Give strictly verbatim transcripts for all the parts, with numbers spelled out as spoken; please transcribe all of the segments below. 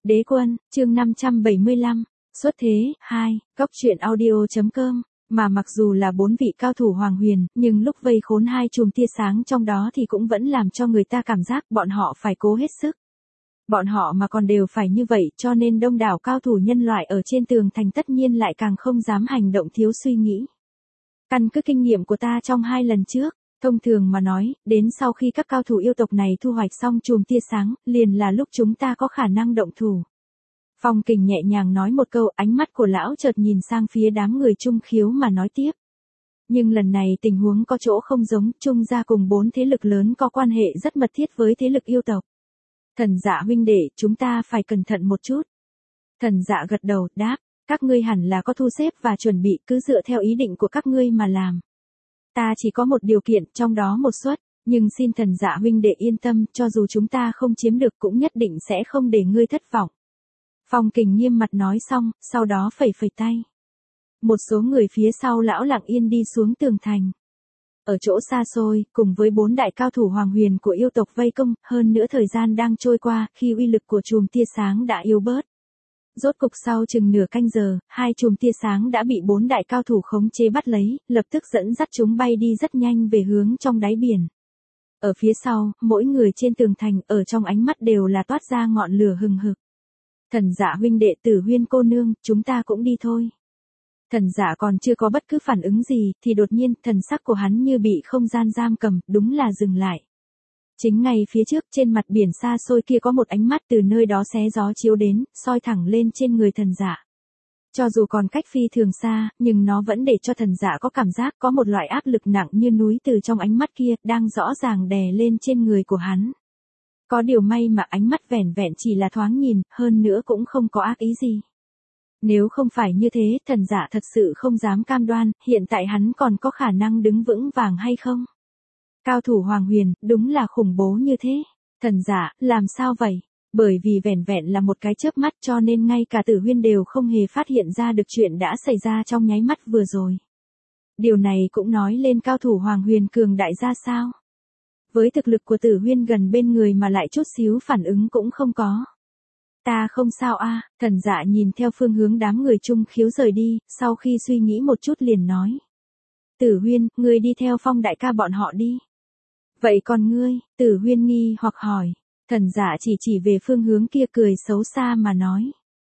Đế quân, chương năm trăm bảy mươi lăm, xuất thế, hai, góc truyện audio.com, mà mặc dù là bốn vị cao thủ Hoàng Huyền, nhưng lúc vây khốn hai chùm tia sáng trong đó thì cũng vẫn làm cho người ta cảm giác bọn họ phải cố hết sức. Bọn họ mà còn đều phải như vậy cho nên đông đảo cao thủ nhân loại ở trên tường thành tất nhiên lại càng không dám hành động thiếu suy nghĩ. Căn cứ kinh nghiệm của ta trong hai lần trước, thông thường mà nói, đến sau khi các cao thủ yêu tộc này thu hoạch xong chùm tia sáng, liền là lúc chúng ta có khả năng động thủ. Phong Kình nhẹ nhàng nói một câu, ánh mắt của lão chợt nhìn sang phía đám người Trung Khiếu mà nói tiếp. Nhưng lần này tình huống có chỗ không giống, Trung gia cùng bốn thế lực lớn có quan hệ rất mật thiết với thế lực yêu tộc. Thần Dạ huynh đệ, chúng ta phải cẩn thận một chút. Thần Dạ gật đầu, đáp, các ngươi hẳn là có thu xếp và chuẩn bị, cứ dựa theo ý định của các ngươi mà làm. Ta chỉ có một điều kiện, trong đó một suất, nhưng xin Thần Dạ huynh đệ yên tâm, cho dù chúng ta không chiếm được cũng nhất định sẽ không để ngươi thất vọng. Phong Kình nghiêm mặt nói xong, sau đó phẩy phẩy tay. Một số người phía sau lão lặng yên đi xuống tường thành. Ở chỗ xa xôi, cùng với bốn đại cao thủ Hoàng Huyền của yêu tộc vây công, hơn nữa thời gian đang trôi qua, khi uy lực của chùm tia sáng đã yếu bớt. Rốt cục sau chừng nửa canh giờ, hai chùm tia sáng đã bị bốn đại cao thủ khống chế bắt lấy, lập tức dẫn dắt chúng bay đi rất nhanh về hướng trong đáy biển. Ở phía sau, mỗi người trên tường thành, ở trong ánh mắt đều là toát ra ngọn lửa hừng hực. Thần Dạ huynh đệ, Tử Huyên cô nương, chúng ta cũng đi thôi. Thần Dạ còn chưa có bất cứ phản ứng gì, thì đột nhiên, thần sắc của hắn như bị không gian giam cầm, đúng là dừng lại. Chính ngay phía trước, trên mặt biển xa xôi kia có một ánh mắt từ nơi đó xé gió chiếu đến, soi thẳng lên trên người Thần Dạ. Cho dù còn cách phi thường xa, nhưng nó vẫn để cho Thần Dạ có cảm giác có một loại áp lực nặng như núi từ trong ánh mắt kia, đang rõ ràng đè lên trên người của hắn. Có điều may mà ánh mắt vẻn vẹn chỉ là thoáng nhìn, hơn nữa cũng không có ác ý gì. Nếu không phải như thế, Thần Dạ thật sự không dám cam đoan, hiện tại hắn còn có khả năng đứng vững vàng hay không? Cao thủ Hoàng Huyền, đúng là khủng bố như thế. Thần Dạ, làm sao vậy? Bởi vì vẻn vẹn là một cái chớp mắt cho nên ngay cả Tử Huyên đều không hề phát hiện ra được chuyện đã xảy ra trong nháy mắt vừa rồi. Điều này cũng nói lên cao thủ Hoàng Huyền cường đại ra sao? Với thực lực của Tử Huyên gần bên người mà lại chút xíu phản ứng cũng không có. Ta không sao a, Thần Dạ nhìn theo phương hướng đám người Trung Khiếu rời đi, sau khi suy nghĩ một chút liền nói. Tử Huyên, ngươi đi theo Phong đại ca bọn họ đi. Vậy còn ngươi, Tử Huyên nghi hoặc hỏi. Thần Dạ chỉ chỉ về phương hướng kia cười xấu xa mà nói.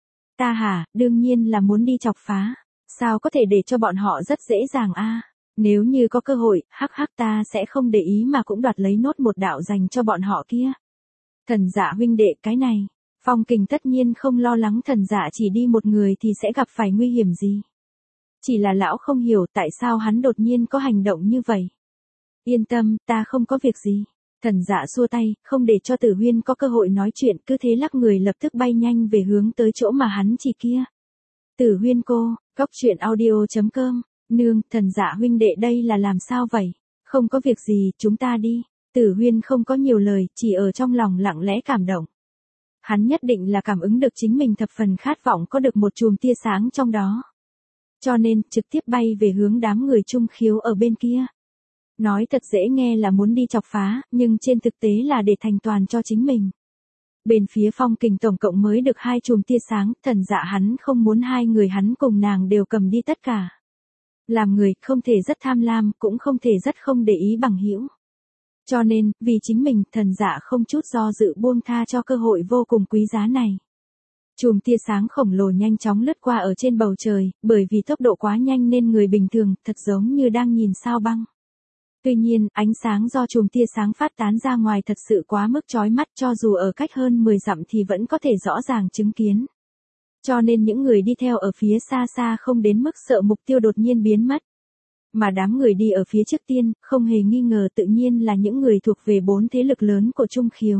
Ta hả, đương nhiên là muốn đi chọc phá. Sao có thể để cho bọn họ rất dễ dàng a? Nếu như có cơ hội, hắc hắc ta sẽ không để ý mà cũng đoạt lấy nốt một đạo dành cho bọn họ kia. Thần Dạ huynh đệ, cái này, Phong Kình tất nhiên không lo lắng Thần Dạ chỉ đi một người thì sẽ gặp phải nguy hiểm gì. Chỉ là lão không hiểu tại sao hắn đột nhiên có hành động như vậy. Yên tâm, ta không có việc gì. Thần Dạ xua tay, không để cho Tử Huyên có cơ hội nói chuyện, cứ thế lắc người lập tức bay nhanh về hướng tới chỗ mà hắn chỉ kia. Tử Huyên cô, góc truyện audio.com, nương, Thần Dạ huynh đệ đây là làm sao vậy? Không có việc gì, chúng ta đi. Tử Huyên không có nhiều lời, chỉ ở trong lòng lặng lẽ cảm động. Hắn nhất định là cảm ứng được chính mình thập phần khát vọng có được một chùm tia sáng trong đó. Cho nên, trực tiếp bay về hướng đám người Trung Khiếu ở bên kia. Nói thật dễ nghe là muốn đi chọc phá, nhưng trên thực tế là để thành toàn cho chính mình. Bên phía Phong Kình tổng cộng mới được hai chùm tia sáng, Thần Dạ hắn không muốn hai người hắn cùng nàng đều cầm đi tất cả. Làm người, không thể rất tham lam, cũng không thể rất không để ý bằng hữu. Cho nên, vì chính mình, Thần Dạ không chút do dự buông tha cho cơ hội vô cùng quý giá này. Chùm tia sáng khổng lồ nhanh chóng lướt qua ở trên bầu trời, bởi vì tốc độ quá nhanh nên người bình thường, thật giống như đang nhìn sao băng. Tuy nhiên, ánh sáng do chùm tia sáng phát tán ra ngoài thật sự quá mức chói mắt, cho dù ở cách hơn mười dặm thì vẫn có thể rõ ràng chứng kiến. Cho nên những người đi theo ở phía xa xa không đến mức sợ mục tiêu đột nhiên biến mất. Mà đám người đi ở phía trước tiên, không hề nghi ngờ tự nhiên là những người thuộc về bốn thế lực lớn của Trung Khiếu.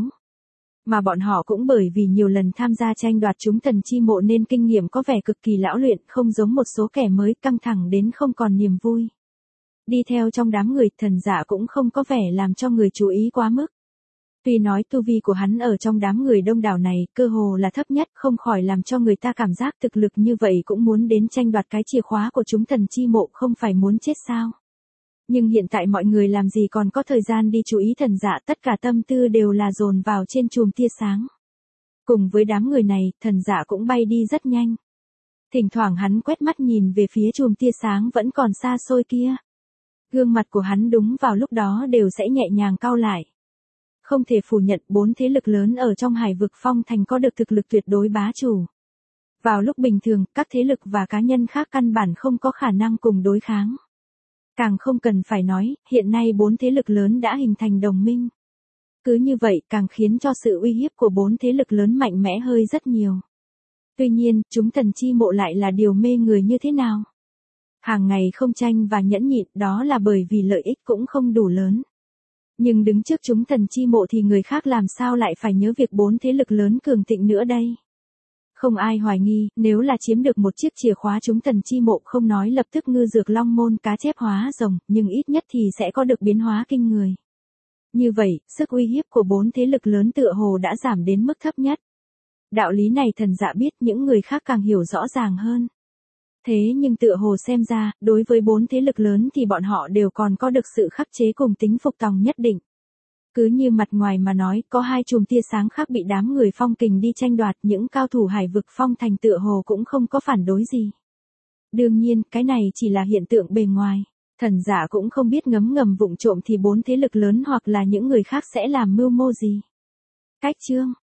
Mà bọn họ cũng bởi vì nhiều lần tham gia tranh đoạt chúng thần chi mộ nên kinh nghiệm có vẻ cực kỳ lão luyện, không giống một số kẻ mới căng thẳng đến không còn niềm vui. Đi theo trong đám người, Thần Dạ cũng không có vẻ làm cho người chú ý quá mức. Tuy nói tu vi của hắn ở trong đám người đông đảo này, cơ hồ là thấp nhất, không khỏi làm cho người ta cảm giác thực lực như vậy cũng muốn đến tranh đoạt cái chìa khóa của chúng thần chi mộ, không phải muốn chết sao. Nhưng hiện tại mọi người làm gì còn có thời gian đi chú ý Thần Dạ, tất cả tâm tư đều là dồn vào trên chùm tia sáng. Cùng với đám người này, thần dạ cũng bay đi rất nhanh. Thỉnh thoảng hắn quét mắt nhìn về phía chùm tia sáng vẫn còn xa xôi kia. Gương mặt của hắn đúng vào lúc đó đều sẽ nhẹ nhàng cau lại. Không thể phủ nhận bốn thế lực lớn ở trong Hải vực Phong Thành có được thực lực tuyệt đối bá chủ. Vào lúc bình thường, các thế lực và cá nhân khác căn bản không có khả năng cùng đối kháng. Càng không cần phải nói, hiện nay bốn thế lực lớn đã hình thành đồng minh. Cứ như vậy càng khiến cho sự uy hiếp của bốn thế lực lớn mạnh mẽ hơi rất nhiều. Tuy nhiên, chúng thần chi mộ lại là điều mê người như thế nào? Hàng ngày không tranh và nhẫn nhịn đó là bởi vì lợi ích cũng không đủ lớn. Nhưng đứng trước chúng thần chi mộ thì người khác làm sao lại phải nhớ việc bốn thế lực lớn cường thịnh nữa đây? Không ai hoài nghi, nếu là chiếm được một chiếc chìa khóa chúng thần chi mộ không nói lập tức ngư dược long môn cá chép hóa rồng, nhưng ít nhất thì sẽ có được biến hóa kinh người. Như vậy, sức uy hiếp của bốn thế lực lớn tựa hồ đã giảm đến mức thấp nhất. Đạo lý này thần dạ biết những người khác càng hiểu rõ ràng hơn. Thế nhưng tựa hồ xem ra, đối với bốn thế lực lớn thì bọn họ đều còn có được sự khắc chế cùng tính phục tòng nhất định. Cứ như mặt ngoài mà nói, có hai chùm tia sáng khác bị đám người Phong Kình đi tranh đoạt, những cao thủ Hải vực Phong Thành tựa hồ cũng không có phản đối gì. Đương nhiên, cái này chỉ là hiện tượng bề ngoài. Thần giả cũng không biết ngấm ngầm vụng trộm thì bốn thế lực lớn hoặc là những người khác sẽ làm mưu mô gì. Cách chương